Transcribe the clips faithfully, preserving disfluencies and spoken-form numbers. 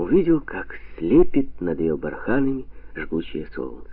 увидел, как слепит над ее барханами жгучее солнце.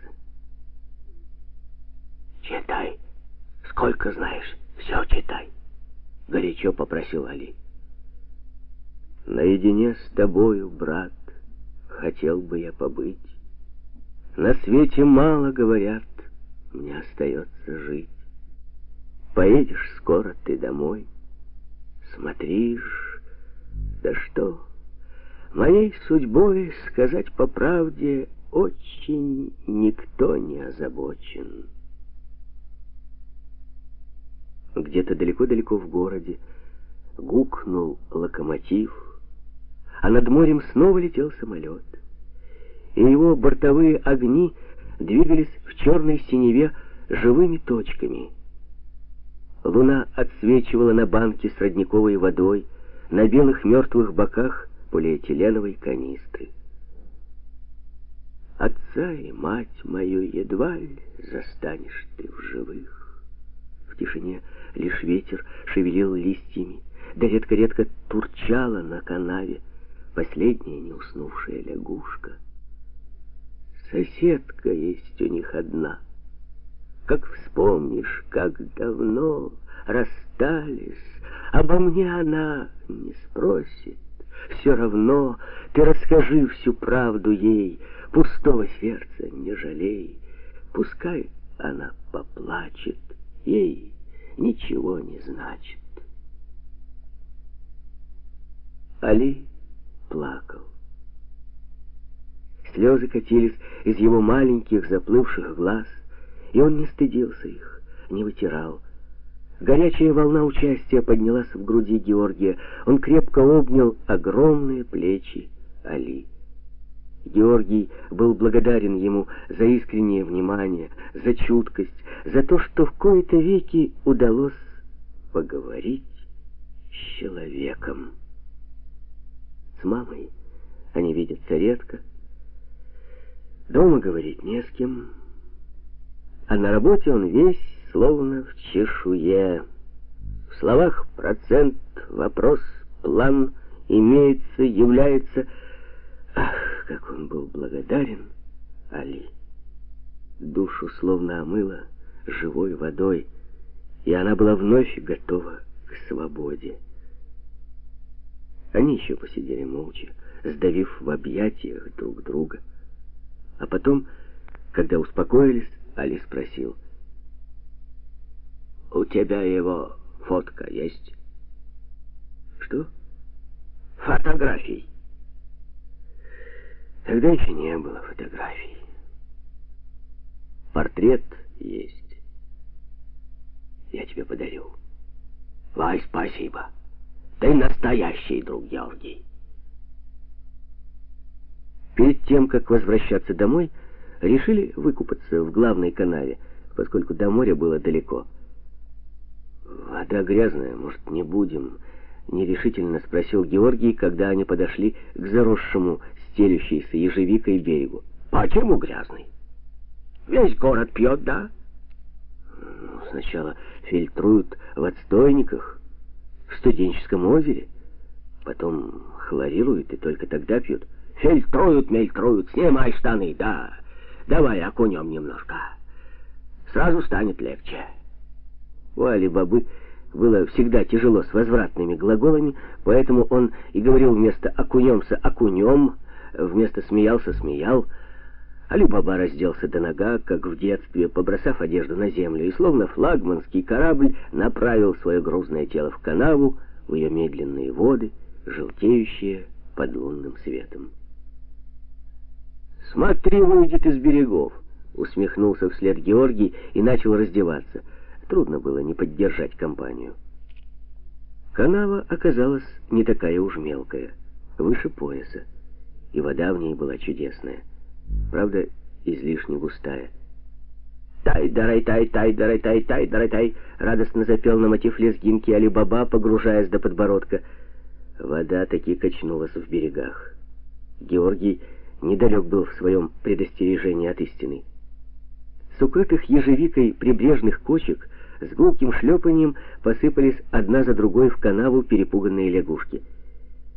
«Читай, сколько знаешь, все читай», — горячо попросил Али. «Наедине с тобою, брат, хотел бы я побыть. На свете мало говорят, мне остается жить. Поедешь скоро ты домой, смотришь, да что, моей судьбой, сказать по правде, очень никто не озабочен». Где-то далеко-далеко в городе гукнул локомотив, а над морем снова летел самолет, и его бортовые огни двигались в черной синеве живыми точками. Луна отсвечивала на банке с родниковой водой, на белых мертвых боках полиэтиленовой канистры. Отца и мать мою едва ли застанешь ты в живых. В тишине лишь ветер шевелил листьями, да редко-редко турчала на канаве последняя неуснувшая лягушка. Соседка есть у них одна. Как вспомнишь, как давно расстались, обо мне она не спросит. Все равно ты расскажи всю правду ей, пустого сердца не жалей. Пускай она поплачет, ей ничего не значит. Али плакал. Слезы катились из его маленьких заплывших глаз, и он не стыдился их, не вытирал. Горячая волна участия поднялась в груди Георгия. Он крепко обнял огромные плечи Али. Георгий был благодарен ему за искреннее внимание, за чуткость, за то, что в кои-то веки удалось поговорить с человеком. С мамой они видятся редко, дома говорить не с кем, а на работе он весь словно в чешуе. В словах процент, вопрос, план имеется, является. Ах, как он был благодарен Али. Душу словно омыло живой водой, и она была вновь готова к свободе. Они еще посидели молча, сдавив в объятиях друг друга. А потом, когда успокоились, Али спросил: «У тебя его фотка есть?» «Что?» «Фотографий». Тогда еще не было фотографий. Портрет есть. Я тебе подарю. Вай, спасибо. Ты настоящий друг, Георгий. Перед тем, как возвращаться домой, решили выкупаться в главной канаве, поскольку до моря было далеко. «Вода грязная, может, не будем?» — нерешительно спросил Георгий, когда они подошли к заросшему, стелющейся ежевикой берегу. «Почему грязный? Весь город пьет, да?» Ну, сначала фильтруют в отстойниках, в студенческом озере, потом хлорируют и только тогда пьют. «Фильтруют, мельтруют, снимай штаны, да. Давай окунем немножко. Сразу станет легче». У Али-Бабы было всегда тяжело с возвратными глаголами, поэтому он и говорил вместо «окунемся» «окунем», вместо «смеялся» «смеял». Али-Баба разделся до нога, как в детстве, побросав одежду на землю, и словно флагманский корабль направил свое грузное тело в канаву, в ее медленные воды, желтеющие под лунным светом. «Смотри, выйдет из берегов», — усмехнулся вслед Георгий и начал раздеваться. Трудно было не поддержать компанию. Канава оказалась не такая уж мелкая, выше пояса, и вода в ней была чудесная, правда, излишне густая. «Тай-дарай-тай, тай-дарай-тай, тай-дарай-тай!» — радостно запел на мотив лезгинки Али-Баба, погружаясь до подбородка. Вода таки качнулась в берегах. Георгий недалек был в своем предостережении от истины. С укрытых ежевикой прибрежных кочек с гулким шлепаньем посыпались одна за другой в канаву перепуганные лягушки —